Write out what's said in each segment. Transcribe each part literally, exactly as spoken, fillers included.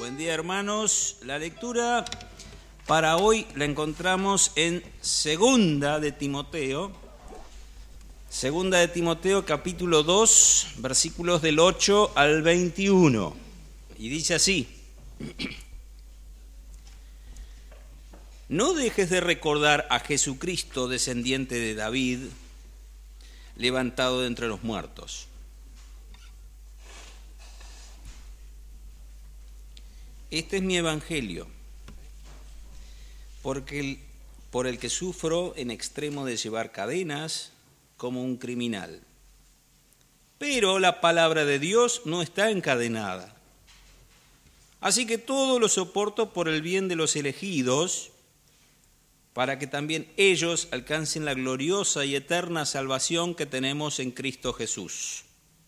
Buen día, hermanos. La lectura para hoy la encontramos en Segunda de Timoteo. Segunda de Timoteo, capítulo dos, versículos del ocho al veintiuno. Y dice así: No dejes de recordar a Jesucristo, descendiente de David, levantado de entre los muertos. Este es mi evangelio, porque el, por el que sufro en extremo de llevar cadenas como un criminal. Pero la palabra de Dios no está encadenada. Así que todo lo soporto por el bien de los elegidos, para que también ellos alcancen la gloriosa y eterna salvación que tenemos en Cristo Jesús.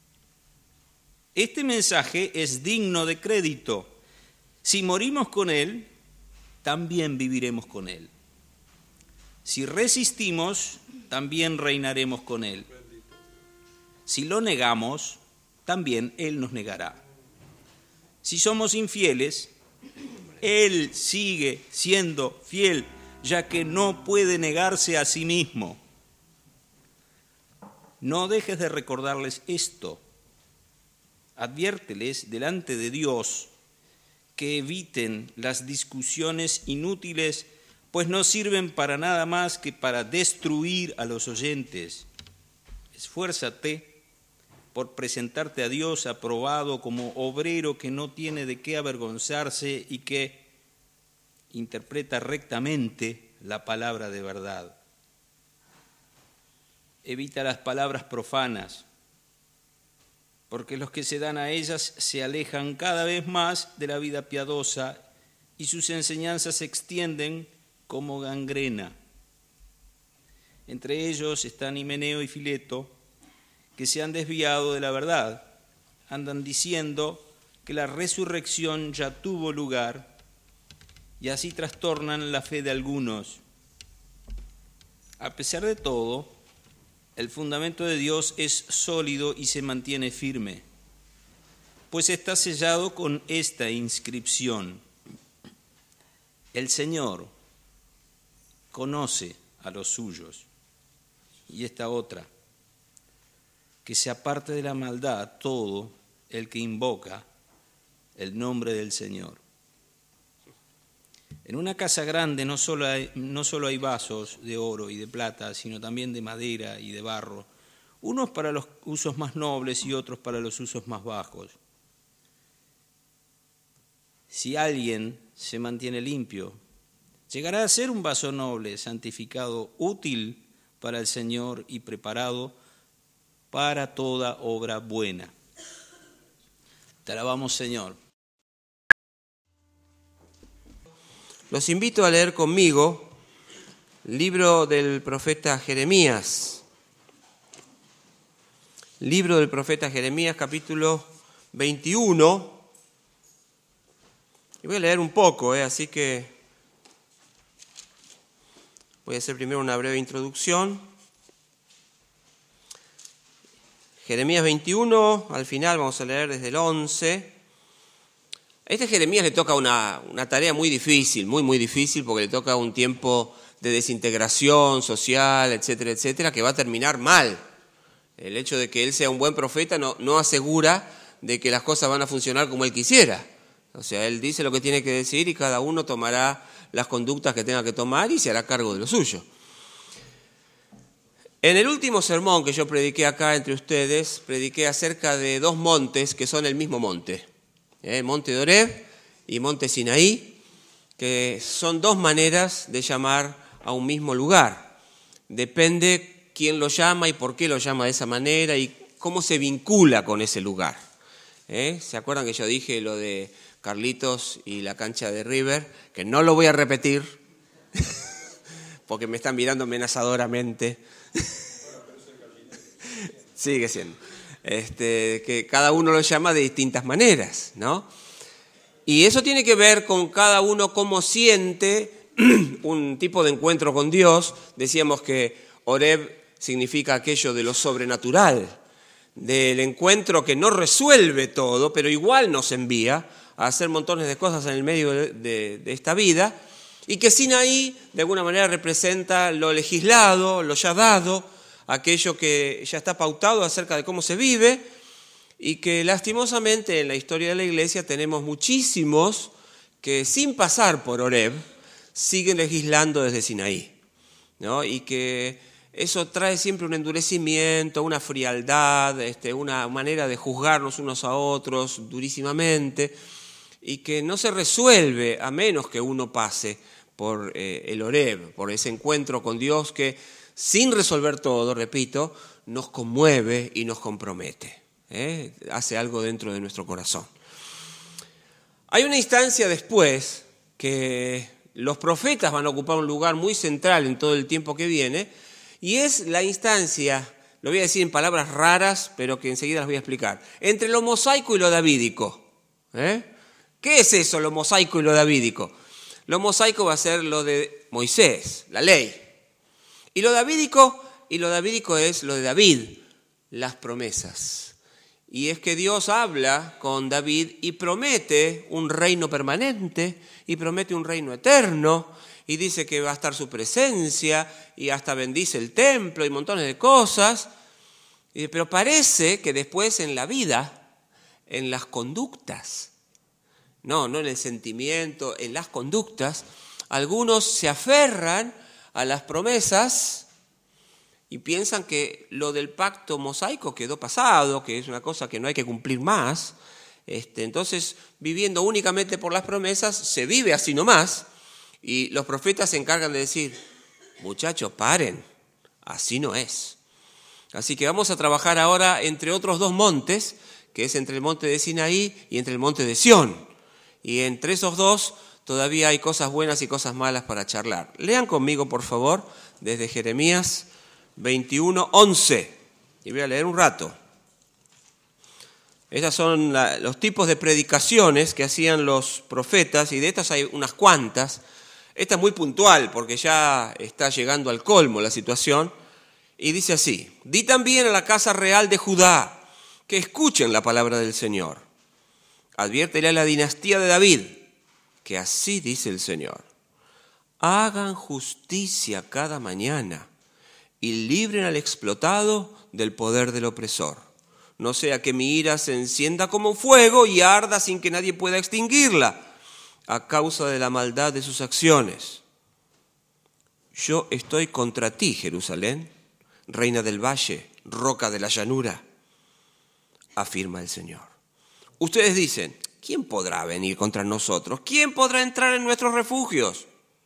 Este mensaje es digno de crédito. Si morimos con Él, también viviremos con Él. Si resistimos, también reinaremos con Él. Si lo negamos, también Él nos negará. Si somos infieles, Él sigue siendo fiel, ya que no puede negarse a sí mismo. No dejes de recordarles esto. Adviérteles delante de Dios que eviten las discusiones inútiles, pues no sirven para nada más que para destruir a los oyentes. Esfuérzate por presentarte a Dios aprobado como obrero que no tiene de qué avergonzarse y que interpreta rectamente la palabra de verdad. Evita las palabras profanas, porque los que se dan a ellas se alejan cada vez más de la vida piadosa y sus enseñanzas se extienden como gangrena. Entre ellos están Himeneo y Fileto, que se han desviado de la verdad. Andan diciendo que la resurrección ya tuvo lugar y así trastornan la fe de algunos. A pesar de todo, el fundamento de Dios es sólido y se mantiene firme, pues está sellado con esta inscripción: El Señor conoce a los suyos. Y esta otra: que se aparte de la maldad todo el que invoca el nombre del Señor. En una casa grande no solo hay, no solo hay vasos de oro y de plata, sino también de madera y de barro, unos para los usos más nobles y otros para los usos más bajos. Si alguien se mantiene limpio, llegará a ser un vaso noble, santificado, útil para el Señor y preparado para toda obra buena. Te alabamos, Señor. Los invito a leer conmigo el libro del profeta Jeremías. Libro del profeta Jeremías, capítulo veintiuno. Y voy a leer un poco, ¿eh? Así que voy a hacer primero una breve introducción. Jeremías veintiuno, al final vamos a leer desde el once. A este Jeremías le toca una, una tarea muy difícil, muy, muy difícil, porque le toca un tiempo de desintegración social, etcétera, etcétera, que va a terminar mal. El hecho de que él sea un buen profeta no, no asegura de que las cosas van a funcionar como él quisiera. O sea, él dice lo que tiene que decir y cada uno tomará las conductas que tenga que tomar y se hará cargo de lo suyo. En el último sermón que yo prediqué acá entre ustedes, prediqué acerca de dos montes que son el mismo monte. Eh, Monte de Oreb y Monte Sinaí, que son dos maneras de llamar a un mismo lugar. Depende quién lo llama y por qué lo llama de esa manera y cómo se vincula con ese lugar. ¿Eh? ¿Se acuerdan que yo dije lo de Carlitos y la cancha de River? Que no lo voy a repetir, porque me están mirando amenazadoramente. Sigue siendo. Este, que cada uno lo llama de distintas maneras, ¿no? Y eso tiene que ver con cada uno cómo siente un tipo de encuentro con Dios. Decíamos que Oreb significa aquello de lo sobrenatural, del encuentro que no resuelve todo, pero igual nos envía a hacer montones de cosas en el medio de, de, de esta vida, y que Sinaí de alguna manera representa lo legislado, lo ya dado, aquello que ya está pautado acerca de cómo se vive, y que lastimosamente en la historia de la iglesia tenemos muchísimos que sin pasar por Horeb siguen legislando desde Sinaí, ¿no? Y que eso trae siempre un endurecimiento, una frialdad, este, una manera de juzgarnos unos a otros durísimamente, y que no se resuelve a menos que uno pase por eh, el Horeb, por ese encuentro con Dios que, sin resolver todo, repito, nos conmueve y nos compromete, ¿eh? Hace algo dentro de nuestro corazón. Hay una instancia después que los profetas van a ocupar un lugar muy central en todo el tiempo que viene, y es la instancia, lo voy a decir en palabras raras, pero que enseguida las voy a explicar, entre lo mosaico y lo davídico. ¿Eh? ¿Qué es eso, lo mosaico y lo davídico? Lo mosaico va a ser lo de Moisés, la ley. Y lo davídico, y lo davídico es lo de David, las promesas. Y es que Dios habla con David y promete un reino permanente, y promete un reino eterno, y dice que va a estar su presencia, y hasta bendice el templo y montones de cosas. Pero parece que después en la vida, en las conductas, no, no en el sentimiento, en las conductas, algunos se aferran a las promesas y piensan que lo del pacto mosaico quedó pasado, que es una cosa que no hay que cumplir más. Este, entonces, viviendo únicamente por las promesas, se vive así nomás, y los profetas se encargan de decir, muchachos, paren, así no es. Así que vamos a trabajar ahora entre otros dos montes, que es entre el monte de Sinaí y entre el monte de Sión. Y entre esos dos todavía hay cosas buenas y cosas malas para charlar. Lean conmigo, por favor, desde Jeremías veintiuno, once. Y voy a leer un rato. Estos son la, los tipos de predicaciones que hacían los profetas, y de estas hay unas cuantas. Esta es muy puntual porque ya está llegando al colmo la situación. Y dice así: di también a la casa real de Judá que escuchen la palabra del Señor. Adviértele a la dinastía de David que así dice el Señor: hagan justicia cada mañana y libren al explotado del poder del opresor. No sea que mi ira se encienda como fuego y arda sin que nadie pueda extinguirla a causa de la maldad de sus acciones. Yo estoy contra ti, Jerusalén, reina del valle, roca de la llanura, afirma el Señor. Ustedes dicen, ¿quién podrá venir contra nosotros? ¿Quién podrá entrar en nuestros refugios?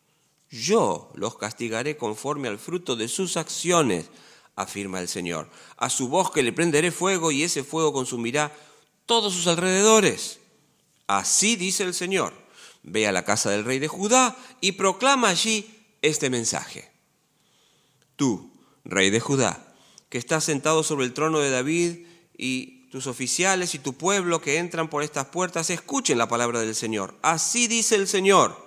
Yo los castigaré conforme al fruto de sus acciones, afirma el Señor. A su bosque le prenderé fuego y ese fuego consumirá todos sus alrededores. Así dice el Señor. Ve a la casa del rey de Judá y proclama allí este mensaje. Tú, rey de Judá, que estás sentado sobre el trono de David, y tus oficiales y tu pueblo que entran por estas puertas, escuchen la palabra del Señor. Así dice el Señor: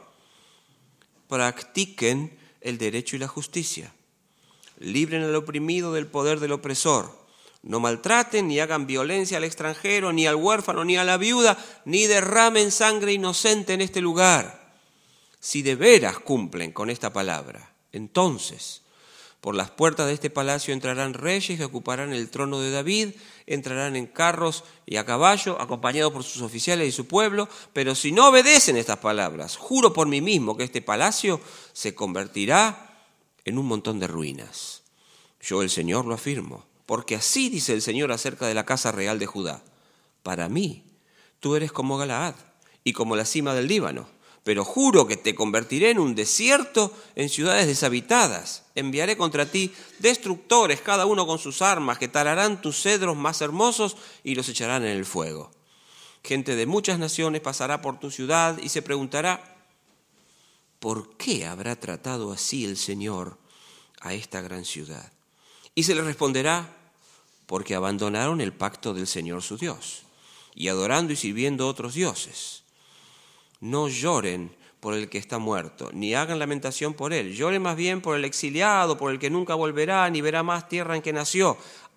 practiquen el derecho y la justicia. Libren al oprimido del poder del opresor. No maltraten ni hagan violencia al extranjero, ni al huérfano, ni a la viuda, ni derramen sangre inocente en este lugar. Si de veras cumplen con esta palabra, entonces por las puertas de este palacio entrarán reyes que ocuparán el trono de David, entrarán en carros y a caballo, acompañados por sus oficiales y su pueblo. Pero si no obedecen estas palabras, juro por mí mismo que este palacio se convertirá en un montón de ruinas. Yo, el Señor, lo afirmo, porque así dice el Señor acerca de la casa real de Judá. Para mí, tú eres como Galaad y como la cima del Líbano. Pero juro que te convertiré en un desierto, en ciudades deshabitadas. Enviaré contra ti destructores, cada uno con sus armas, que talarán tus cedros más hermosos y los echarán en el fuego. Gente de muchas naciones pasará por tu ciudad y se preguntará, ¿por qué habrá tratado así el Señor a esta gran ciudad? Y se le responderá, porque abandonaron el pacto del Señor su Dios, y adorando y sirviendo a otros dioses. No lloren por el que está muerto, ni hagan lamentación por él. Lloren más bien por el exiliado, por el que nunca volverá, ni verá más tierra en que nació.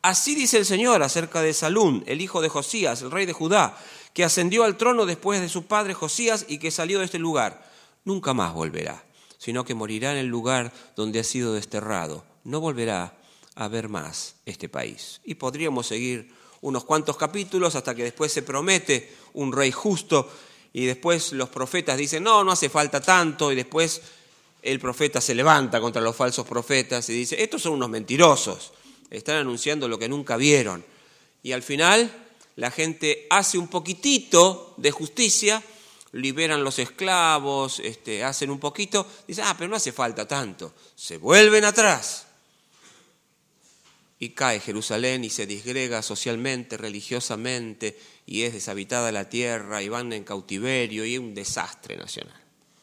Así dice el Señor acerca de Salún, el hijo de Josías, el rey de Judá, que ascendió al trono después de su padre Josías y que salió de este lugar. Nunca más volverá, sino que morirá en el lugar donde ha sido desterrado. No volverá a ver más este país. Y podríamos seguir unos cuantos capítulos hasta que después se promete un rey justo y después los profetas dicen, no, no hace falta tanto, y después el profeta se levanta contra los falsos profetas y dice, estos son unos mentirosos, están anunciando lo que nunca vieron. Y al final la gente hace un poquitito de justicia, liberan los esclavos, este, hacen un poquito, dicen, ah, pero no hace falta tanto. Se vuelven atrás y cae Jerusalén y se disgrega socialmente, religiosamente, y es deshabitada la tierra, y van en cautiverio, y es un desastre nacional.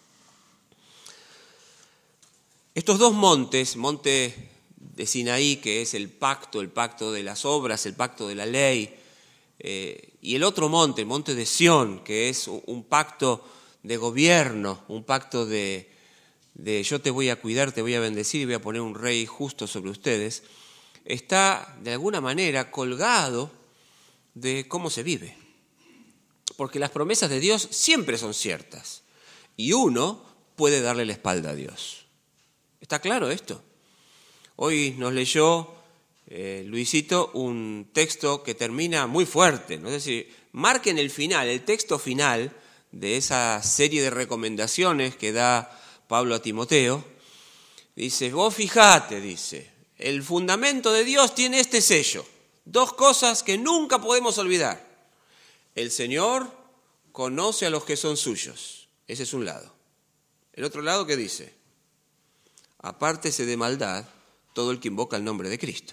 Estos dos montes, monte de Sinaí, que es el pacto, el pacto de las obras, el pacto de la ley, eh, y el otro monte, el monte de Sión, que es un pacto de gobierno, un pacto de, de yo te voy a cuidar, te voy a bendecir y voy a poner un rey justo sobre ustedes, está de alguna manera colgado de cómo se vive. Porque las promesas de Dios siempre son ciertas y uno puede darle la espalda a Dios. ¿Está claro esto? Hoy nos leyó eh, Luisito un texto que termina muy fuerte, ¿no? Es decir, marquen el final, el texto final de esa serie de recomendaciones que da Pablo a Timoteo. Dice, vos fijate, dice, el fundamento de Dios tiene este sello. Dos cosas que nunca podemos olvidar. El Señor conoce a los que son suyos. Ese es un lado. El otro lado, ¿qué dice? Apártese de maldad todo el que invoca el nombre de Cristo.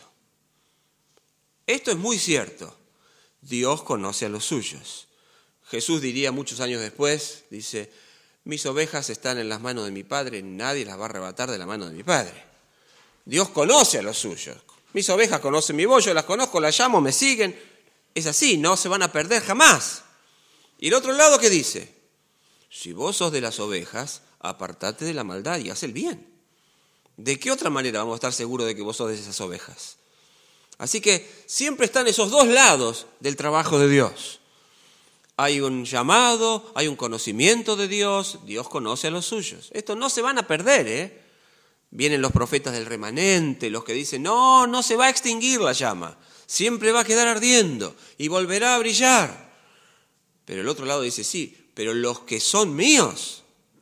Esto es muy cierto. Dios conoce a los suyos. Jesús diría muchos años después, dice, mis ovejas están en las manos de mi Padre, nadie las va a arrebatar de la mano de mi Padre. Dios conoce a los suyos. Mis ovejas conocen mi voz, yo las conozco, las llamo, me siguen. Es así, no se van a perder jamás. Y el otro lado, ¿qué dice? Si vos sos de las ovejas, apartate de la maldad y haz el bien. ¿De qué otra manera vamos a estar seguros de que vos sos de esas ovejas? Así que siempre están esos dos lados del trabajo de Dios. Hay un llamado, hay un conocimiento de Dios, Dios conoce a los suyos. Estos no se van a perder, ¿eh? Vienen los profetas del remanente, los que dicen, no, no se va a extinguir la llama, siempre va a quedar ardiendo y volverá a brillar. Pero el otro lado dice, sí, pero los que son míos,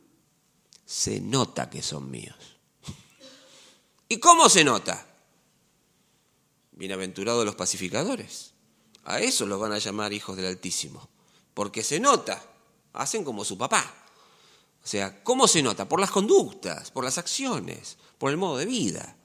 se nota que son míos. ¿Y cómo se nota? Bienaventurados los pacificadores. A eso los van a llamar hijos del Altísimo, porque se nota, hacen como su papá. O sea, ¿cómo se nota? Por las conductas, por las acciones, por el modo de vida.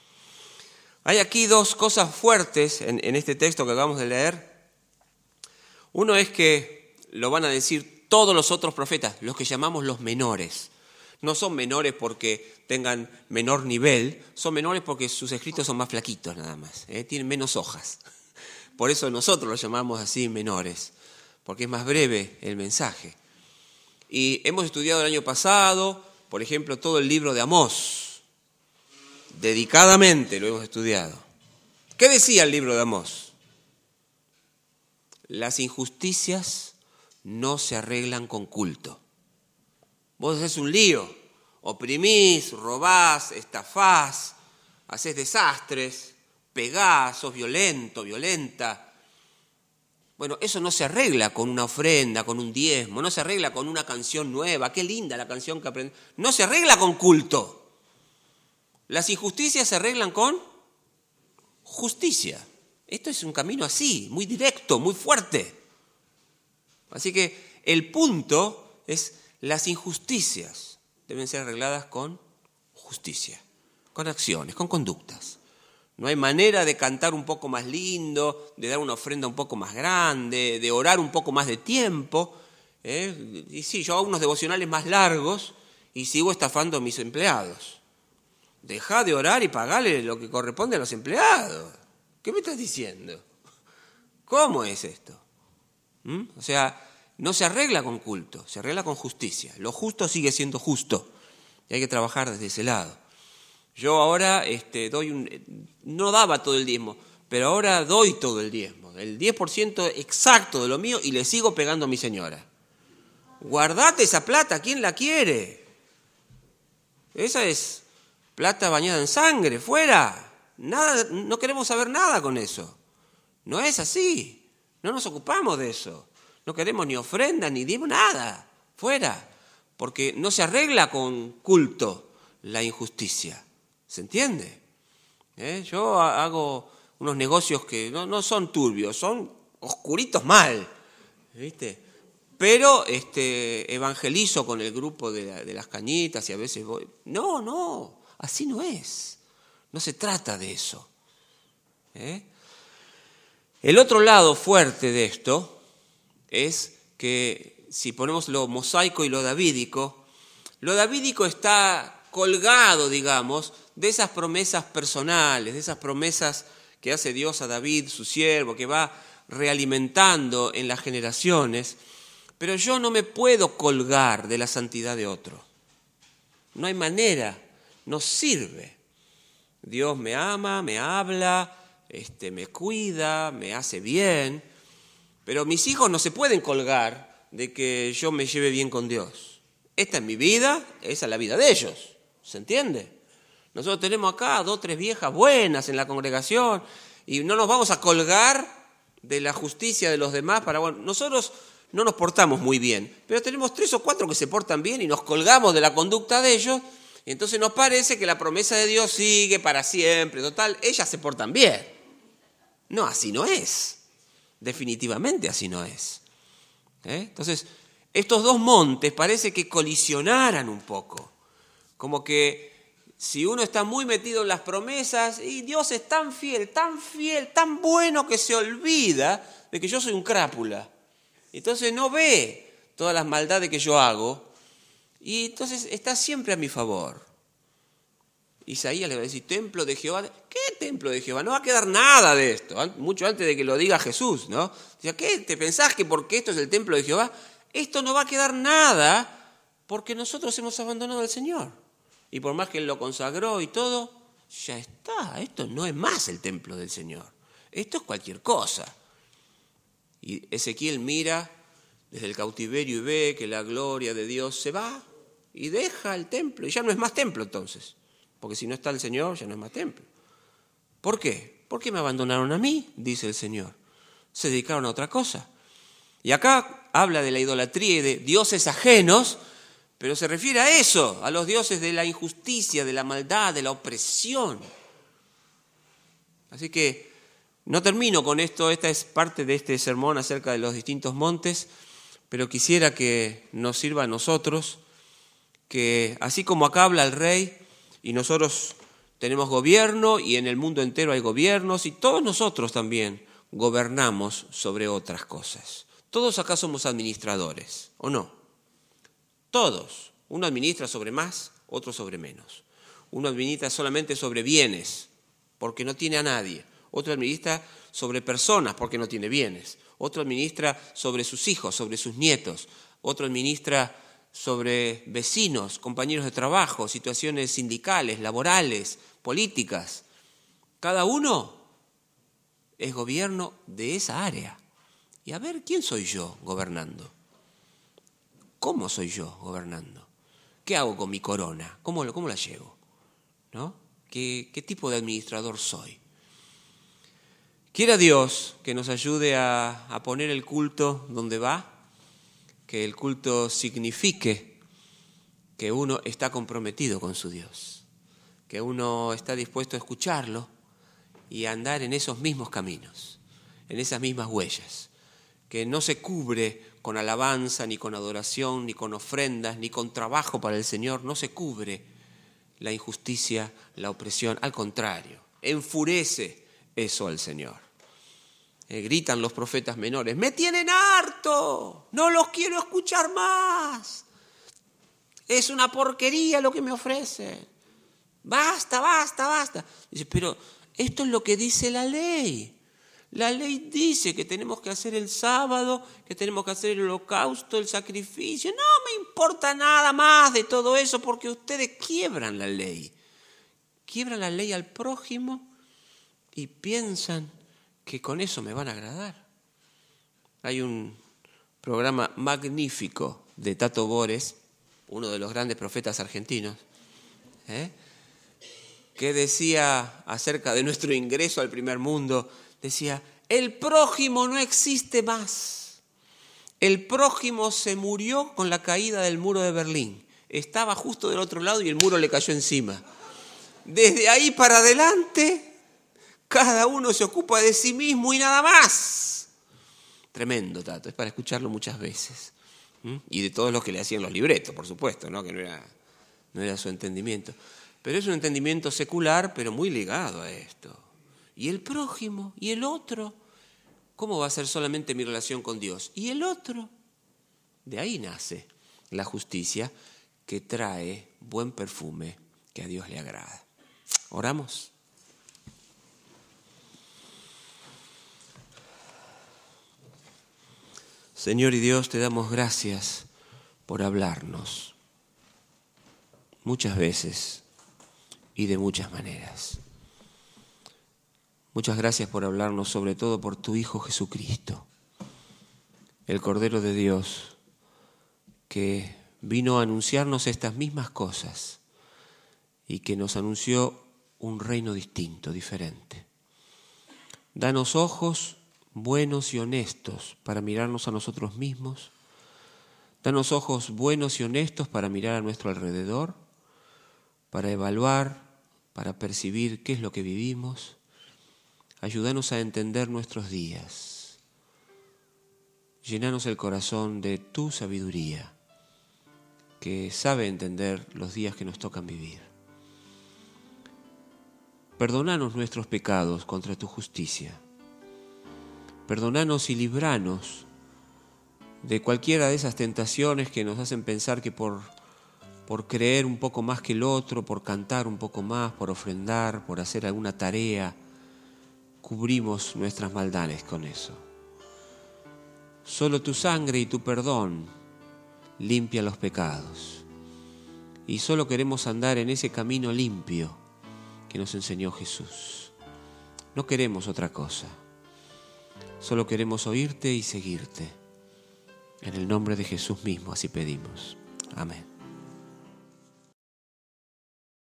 Hay aquí dos cosas fuertes en, en este texto que acabamos de leer. Uno es que lo van a decir todos los otros profetas, los que llamamos los menores. No son menores porque tengan menor nivel, son menores porque sus escritos son más flaquitos nada más, ¿eh? Tienen menos hojas. Por eso nosotros los llamamos así menores, porque es más breve el mensaje. Y hemos estudiado el año pasado, por ejemplo, todo el libro de Amós. Dedicadamente lo hemos estudiado. ¿Qué decía el libro de Amós? Las injusticias no se arreglan con culto. Vos haces un lío, oprimís, robás, estafás, hacés desastres, pegás, sos violento, violenta. Bueno, eso no se arregla con una ofrenda, con un diezmo, no se arregla con una canción nueva. Qué linda la canción que aprendí. No se arregla con culto. Las injusticias se arreglan con justicia. Esto es un camino así, muy directo, muy fuerte. Así que el punto es las injusticias deben ser arregladas con justicia, con acciones, con conductas. No hay manera de cantar un poco más lindo, de dar una ofrenda un poco más grande, de orar un poco más de tiempo. ¿eh? Y sí, yo hago unos devocionales más largos y sigo estafando a mis empleados. Dejá de orar y pagale lo que corresponde a los empleados. ¿Qué me estás diciendo? ¿Cómo es esto? ¿Mm? O sea, no se arregla con culto, se arregla con justicia. Lo justo sigue siendo justo y hay que trabajar desde ese lado. Yo ahora este, doy un, no daba todo el diezmo, pero ahora doy todo el diezmo, el diez por ciento exacto de lo mío y le sigo pegando a mi señora. Guardate esa plata, ¿quién la quiere? Esa es plata bañada en sangre, fuera. Nada, no queremos saber nada con eso. No es así, no nos ocupamos de eso. No queremos ni ofrenda, ni diezmo, nada, fuera. Porque no se arregla con culto la injusticia, ¿se entiende? ¿Eh? Yo hago unos negocios que no, no son turbios, son oscuritos mal, ¿viste? Pero este, evangelizo con el grupo de, la, de las cañitas y a veces voy. No, no, así no es. No se trata de eso. ¿Eh? El otro lado fuerte de esto es que si ponemos lo mosaico y lo davídico, lo davídico está colgado, digamos, de esas promesas personales, de esas promesas que hace Dios a David, su siervo, que va realimentando en las generaciones. Pero yo no me puedo colgar de la santidad de otro. No hay manera, no sirve. Dios me ama, me habla, este, me cuida, me hace bien, pero mis hijos no se pueden colgar de que yo me lleve bien con Dios. Esta es mi vida, esa es la vida de ellos, ¿se entiende? Nosotros tenemos acá dos o tres viejas buenas en la congregación y no nos vamos a colgar de la justicia de los demás para... Bueno, nosotros no nos portamos muy bien, pero tenemos tres o cuatro que se portan bien y nos colgamos de la conducta de ellos. Y entonces nos parece que la promesa de Dios sigue para siempre. Total, ellas se portan bien. No, así no es. Definitivamente así no es. ¿Eh? Entonces, estos dos montes parece que colisionaran un poco. Como que si uno está muy metido en las promesas, y Dios es tan fiel, tan fiel, tan bueno que se olvida de que yo soy un crápula. Entonces no ve todas las maldades que yo hago. Y entonces está siempre a mi favor. Isaías le va a decir, templo de Jehová. ¿Qué templo de Jehová? No va a quedar nada de esto. Mucho antes de que lo diga Jesús, ¿no? O sea, ¿qué? ¿Te pensás que porque esto es el templo de Jehová? Esto no va a quedar nada porque nosotros hemos abandonado al Señor. Y por más que Él lo consagró y todo, ya está. Esto no es más el templo del Señor. Esto es cualquier cosa. Y Ezequiel mira desde el cautiverio y ve que la gloria de Dios se va. Y deja el templo, y ya no es más templo entonces, porque si no está el Señor, ya no es más templo. ¿Por qué? ¿Por qué me abandonaron a mí? Dice el Señor. Se dedicaron a otra cosa. Y acá habla de la idolatría y de dioses ajenos, pero se refiere a eso, a los dioses de la injusticia, de la maldad, de la opresión. Así que no termino con esto, esta es parte de este sermón acerca de los distintos montes, pero quisiera que nos sirva a nosotros, que así como acá habla el rey y nosotros tenemos gobierno y en el mundo entero hay gobiernos y todos nosotros también gobernamos sobre otras cosas. Todos acá somos administradores, ¿o no? Todos. Uno administra sobre más, otro sobre menos. Uno administra solamente sobre bienes porque no tiene a nadie. Otro administra sobre personas porque no tiene bienes. Otro administra sobre sus hijos, sobre sus nietos. Otro administra sobre vecinos, compañeros de trabajo, situaciones sindicales, laborales, políticas. Cada uno es gobierno de esa área. Y a ver, ¿quién soy yo gobernando? ¿Cómo soy yo gobernando? ¿Qué hago con mi corona? ¿Cómo, cómo la llevo? ¿No? ¿Qué, qué tipo de administrador soy? Quiera Dios que nos ayude a, a poner el culto donde va, que el culto signifique que uno está comprometido con su Dios, que uno está dispuesto a escucharlo y a andar en esos mismos caminos, en esas mismas huellas, que no se cubre con alabanza, ni con adoración, ni con ofrendas, ni con trabajo para el Señor, no se cubre la injusticia, la opresión, al contrario, enfurece eso al Señor. Eh, gritan los profetas menores, me tienen harto, no los quiero escuchar más, es una porquería lo que me ofrecen, basta, basta, basta. Dice, pero esto es lo que dice la ley. La ley dice que tenemos que hacer el sábado, que tenemos que hacer el holocausto, el sacrificio. No me importa nada más de todo eso porque ustedes quiebran la ley. Quiebran la ley al prójimo y piensan que con eso me van a agradar. Hay un programa magnífico de Tato Bores, uno de los grandes profetas argentinos, ¿eh? que decía acerca de nuestro ingreso al primer mundo, decía, el prójimo no existe más. El prójimo se murió con la caída del muro de Berlín. Estaba justo del otro lado y el muro le cayó encima. Desde ahí para adelante, cada uno se ocupa de sí mismo y nada más. Tremendo, Tato, es para escucharlo muchas veces. ¿Mm? Y de todos los que le hacían los libretos, por supuesto, ¿no? Que no era, no era su entendimiento. Pero es un entendimiento secular, pero muy ligado a esto. ¿Y el prójimo? ¿Y el otro? ¿Cómo va a ser solamente mi relación con Dios? ¿Y el otro? De ahí nace la justicia que trae buen perfume que a Dios le agrada. ¿Oramos? Señor y Dios, te damos gracias por hablarnos muchas veces y de muchas maneras. Muchas gracias por hablarnos, sobre todo por tu Hijo Jesucristo, el Cordero de Dios, que vino a anunciarnos estas mismas cosas y que nos anunció un reino distinto, diferente. Danos ojos buenos y honestos para mirarnos a nosotros mismos. Danos ojos buenos y honestos para mirar a nuestro alrededor, para evaluar, para percibir qué es lo que vivimos. Ayúdanos a entender nuestros días. Llénanos el corazón de tu sabiduría, que sabe entender los días que nos tocan vivir. Perdónanos nuestros pecados contra tu justicia. Perdónanos y libranos de cualquiera de esas tentaciones que nos hacen pensar que por, por creer un poco más que el otro, por cantar un poco más, por ofrendar, por hacer alguna tarea, cubrimos nuestras maldades con eso. Solo tu sangre y tu perdón limpia los pecados. Y solo queremos andar en ese camino limpio que nos enseñó Jesús. No queremos otra cosa. Solo queremos oírte y seguirte. En el nombre de Jesús mismo así pedimos. Amén.